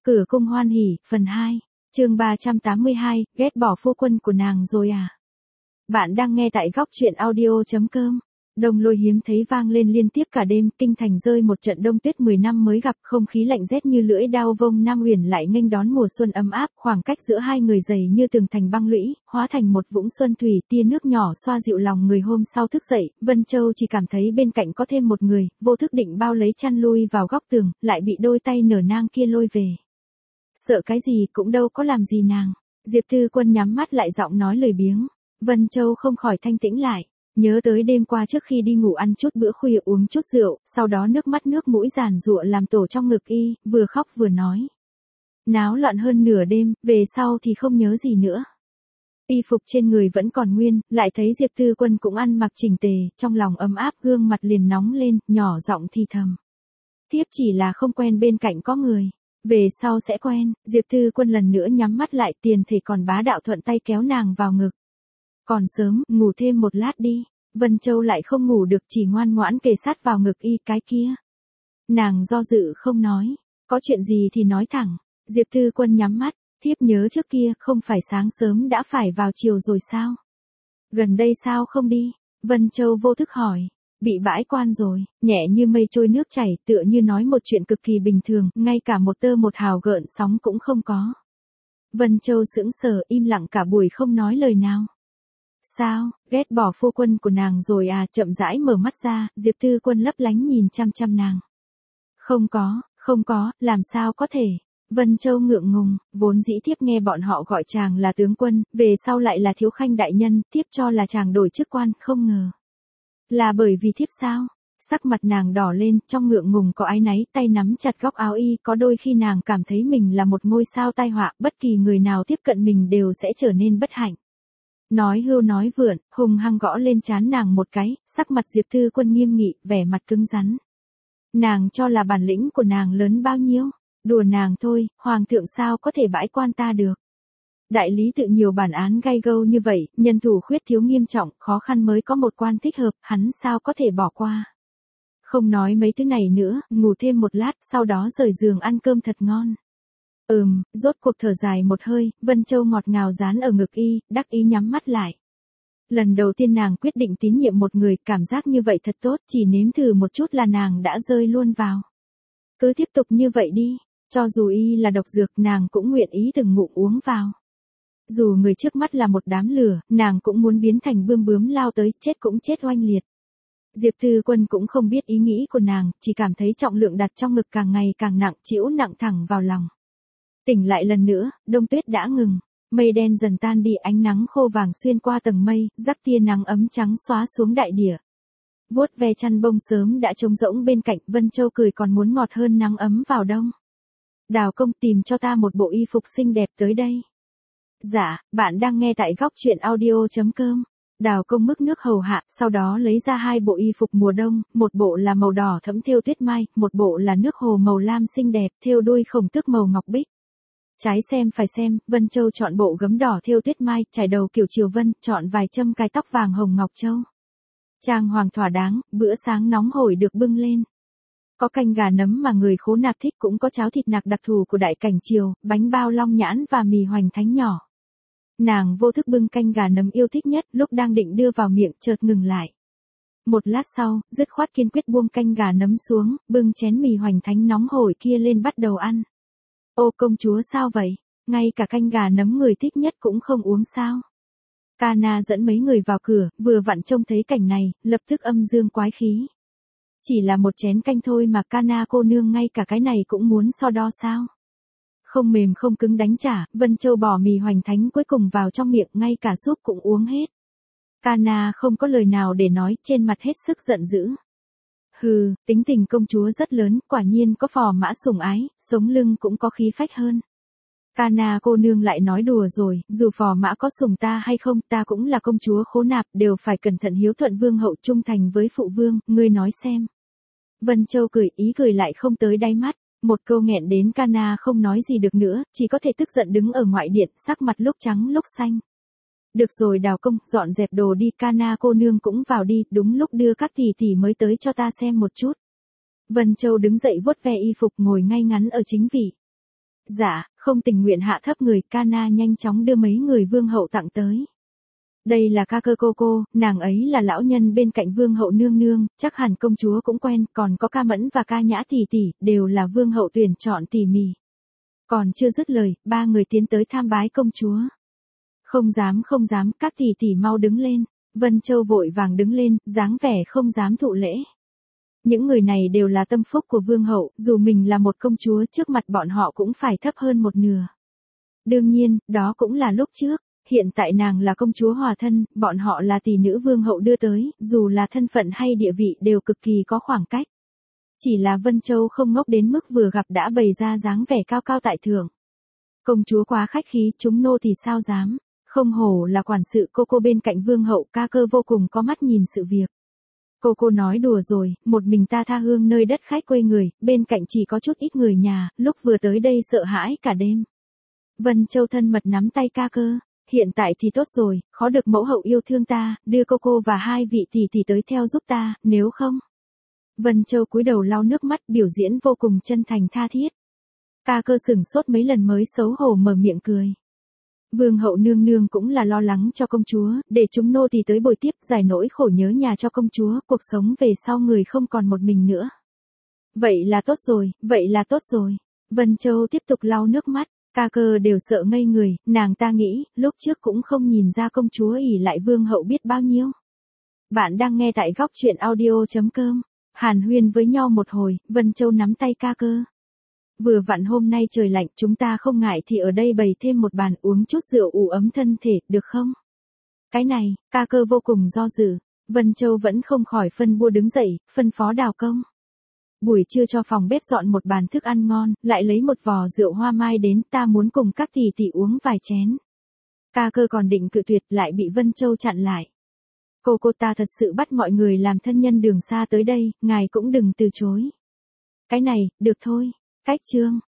Cửa cung hoan hỉ, phần 2, chương 382, ghét bỏ phu quân của nàng rồi à? Bạn đang nghe tại góc truyện audio.com. Đông lôi hiếm thấy vang lên liên tiếp cả đêm, kinh thành rơi một trận đông tuyết 10 năm mới gặp, không khí lạnh rét như lưỡi dao vông Nam Uyển lại nghênh đón mùa xuân ấm áp, khoảng cách giữa hai người dày như tường thành băng lũy, hóa thành một vũng xuân thủy, tia nước nhỏ xoa dịu lòng người. Hôm sau thức dậy, Vân Châu chỉ cảm thấy bên cạnh có thêm một người, vô thức định bao lấy chăn lui vào góc tường, lại bị đôi tay nở nang kia lôi về. Sợ cái gì, cũng đâu có làm gì nàng. Diệp Tư Quân nhắm mắt lại, giọng nói lười biếng. Vân Châu không khỏi thanh tĩnh lại. Nhớ tới đêm qua trước khi đi ngủ ăn chút bữa khuya uống chút rượu, sau đó nước mắt nước mũi giàn giụa làm tổ trong ngực y, vừa khóc vừa nói. Náo loạn hơn nửa đêm, về sau thì không nhớ gì nữa. Y phục trên người vẫn còn nguyên, lại thấy Diệp Tư Quân cũng ăn mặc chỉnh tề, trong lòng ấm áp, gương mặt liền nóng lên, nhỏ giọng thì thầm. Tiếp chỉ là không quen bên cạnh có người. Về sau sẽ quen. Diệp Tư Quân lần nữa nhắm mắt lại, tiền thể còn bá đạo thuận tay kéo nàng vào ngực. Còn sớm, ngủ thêm một lát đi. Vân Châu lại không ngủ được, chỉ ngoan ngoãn kề sát vào ngực y. Cái kia. Nàng do dự không nói. Có chuyện gì thì nói thẳng. Diệp Tư Quân nhắm mắt. Thiếp nhớ trước kia, không phải sáng sớm đã phải vào chiều rồi sao? Gần đây sao không đi? Vân Châu vô thức hỏi. Bị bãi quan rồi, nhẹ như mây trôi nước chảy, tựa như nói một chuyện cực kỳ bình thường, ngay cả một tơ một hào gợn sóng cũng không có. Vân Châu sững sờ, im lặng cả buổi không nói lời nào. Sao, ghét bỏ phu quân của nàng rồi à? Chậm rãi mở mắt ra, Diệp Tư Quân lấp lánh nhìn chăm chăm nàng. Không có, làm sao có thể? Vân Châu ngượng ngùng, vốn dĩ thiếp nghe bọn họ gọi chàng là tướng quân, về sau lại là thiếu khanh đại nhân, thiếp cho là chàng đổi chức quan, không ngờ. Là bởi vì thiếp sao? Sắc mặt nàng đỏ lên, trong ngượng ngùng có áy náy, tay nắm chặt góc áo y, có đôi khi nàng cảm thấy mình là một ngôi sao tai họa, bất kỳ người nào tiếp cận mình đều sẽ trở nên bất hạnh. Nói hưu nói vượn, hùng hăng gõ lên trán nàng một cái, sắc mặt Diệp Tư Quân nghiêm nghị, vẻ mặt cứng rắn. Nàng cho là bản lĩnh của nàng lớn bao nhiêu? Đùa nàng thôi, hoàng thượng sao có thể bãi quan ta được? Đại lý tự nhiều bản án gay gâu như vậy, nhân thủ khuyết thiếu nghiêm trọng, khó khăn mới có một quan thích hợp, hắn sao có thể bỏ qua. Không nói mấy thứ này nữa, ngủ thêm một lát, sau đó rời giường ăn cơm thật ngon. Rốt cuộc thở dài một hơi, Vân Châu ngọt ngào dán ở ngực y, đắc ý nhắm mắt lại. Lần đầu tiên nàng quyết định tín nhiệm một người, cảm giác như vậy thật tốt, chỉ nếm thử một chút là nàng đã rơi luôn vào. Cứ tiếp tục như vậy đi, cho dù y là độc dược nàng cũng nguyện ý từng ngụm uống vào. Dù người trước mắt là một đám lửa, nàng cũng muốn biến thành bươm bướm lao tới, chết cũng chết oanh liệt. Diệp Tư Quân cũng không biết ý nghĩ của nàng, chỉ cảm thấy trọng lượng đặt trong ngực càng ngày càng nặng, trĩu nặng thẳng vào lòng. Tỉnh lại lần nữa, đông tuyết đã ngừng, mây đen dần tan đi, ánh nắng khô vàng xuyên qua tầng mây, rắc tia nắng ấm trắng xóa xuống đại địa. Vuốt ve chăn bông sớm đã trống rỗng bên cạnh, Vân Châu cười còn muốn ngọt hơn nắng ấm vào đông. Đào công tìm cho ta một bộ y phục xinh đẹp tới đây. Dạ, bạn đang nghe tại góc truyện audio.com. Đào công múc nước hầu hạ, sau đó lấy ra hai bộ y phục mùa đông, một bộ là màu đỏ thẫm thêu tuyết mai, một bộ là nước hồ màu lam xinh đẹp, thêu đuôi khổng tước màu ngọc bích. Trái xem phải xem, Vân Châu chọn bộ gấm đỏ thêu tuyết mai, trải đầu kiểu triều vân, chọn vài châm cài tóc vàng hồng ngọc châu. Trang hoàng thỏa đáng, bữa sáng nóng hổi được bưng lên. Có canh gà nấm mà người khố nạp thích, cũng có cháo thịt nạc đặc thù của đại cảnh triều, bánh bao long nhãn và mì hoành thánh nhỏ. Nàng vô thức bưng canh gà nấm yêu thích nhất, lúc đang định đưa vào miệng chợt ngừng lại. Một lát sau, dứt khoát kiên quyết buông canh gà nấm xuống, bưng chén mì hoành thánh nóng hổi kia lên bắt đầu ăn. Ô công chúa sao vậy? Ngay cả canh gà nấm người thích nhất cũng không uống sao? Cana dẫn mấy người vào cửa, vừa vặn trông thấy cảnh này, lập tức âm dương quái khí. Chỉ là một chén canh thôi mà Cana cô nương ngay cả cái này cũng muốn so đo sao? Không mềm không cứng đánh trả, Vân Châu bỏ mì hoành thánh cuối cùng vào trong miệng, ngay cả súp cũng uống hết. Cana không có lời nào để nói, trên mặt hết sức giận dữ. Hừ, tính tình công chúa rất lớn, quả nhiên có phò mã sủng ái, sống lưng cũng có khí phách hơn. Cana cô nương lại nói đùa rồi, dù phò mã có sủng ta hay không, ta cũng là công chúa khố nạp, đều phải cẩn thận hiếu thuận vương hậu, trung thành với phụ vương, ngươi nói xem. Vân Châu cười, ý cười lại không tới đáy mắt, một câu nghẹn đến Cana không nói gì được nữa, chỉ có thể tức giận đứng ở ngoại điện, sắc mặt lúc trắng lúc xanh. Được rồi Đào công, dọn dẹp đồ đi, Cana cô nương cũng vào đi, đúng lúc đưa các tỷ tỷ mới tới cho ta xem một chút. Vân Châu đứng dậy vuốt ve y phục, ngồi ngay ngắn ở chính vị. dạ, không tình nguyện hạ thấp người, Cana nhanh chóng đưa mấy người vương hậu tặng tới. Đây là ca cơ cô, nàng ấy là lão nhân bên cạnh vương hậu nương nương, chắc hẳn công chúa cũng quen, còn có ca mẫn và ca nhã tỷ tỷ, đều là vương hậu tuyển chọn tỉ mỉ. Còn chưa dứt lời, ba người tiến tới tham bái công chúa. Không dám, các tỷ tỷ mau đứng lên. Vân Châu vội vàng đứng lên, dáng vẻ không dám thụ lễ. Những người này đều là tâm phúc của vương hậu, dù mình là một công chúa trước mặt bọn họ cũng phải thấp hơn một nửa. Đương nhiên, đó cũng là lúc trước. Hiện tại nàng là công chúa hòa thân, bọn họ là tỷ nữ vương hậu đưa tới, dù là thân phận hay địa vị đều cực kỳ có khoảng cách. Chỉ là Vân Châu không ngốc đến mức vừa gặp đã bày ra dáng vẻ cao cao tại thượng. Công chúa quá khách khí, chúng nô thì sao dám. Không hổ là quản sự cô bên cạnh vương hậu, ca cơ vô cùng có mắt nhìn sự việc. Cô nói đùa rồi, một mình ta tha hương nơi đất khách quê người, bên cạnh chỉ có chút ít người nhà, lúc vừa tới đây sợ hãi cả đêm. Vân Châu thân mật nắm tay ca cơ. Hiện tại thì tốt rồi, khó được mẫu hậu yêu thương ta, đưa cô và hai vị tỷ tỷ tới theo giúp ta, nếu không. Vân Châu cúi đầu lau nước mắt, biểu diễn vô cùng chân thành tha thiết. Ca cơ sửng sốt mấy lần mới xấu hổ mở miệng cười. Vương hậu nương nương cũng là lo lắng cho công chúa, để chúng nô tỳ tới bồi tiếp, giải nỗi khổ nhớ nhà cho công chúa, cuộc sống về sau người không còn một mình nữa. Vậy là tốt rồi. Vân Châu tiếp tục lau nước mắt. Ca cơ đều sợ ngây người, nàng ta nghĩ, lúc trước cũng không nhìn ra công chúa ỷ lại vương hậu biết bao nhiêu. Bạn đang nghe tại góc truyện audio.com. Hàn huyên với nhau một hồi, Vân Châu nắm tay ca cơ. Vừa vặn hôm nay trời lạnh, chúng ta không ngại thì ở đây bày thêm một bàn uống chút rượu ủ ấm thân thể, được không? Cái này, ca cơ vô cùng do dự. Vân Châu vẫn không khỏi phân bua đứng dậy, phân phó Đào Công. Buổi trưa cho phòng bếp dọn một bàn thức ăn ngon, lại lấy một vò rượu hoa mai đến, ta muốn cùng các tỷ tỷ uống vài chén. Ca cơ còn định cự tuyệt lại bị Vân Châu chặn lại. Cô ta thật sự bắt mọi người làm thân nhân đường xa tới đây, ngài cũng đừng từ chối. Cái này, được thôi. Cách chương.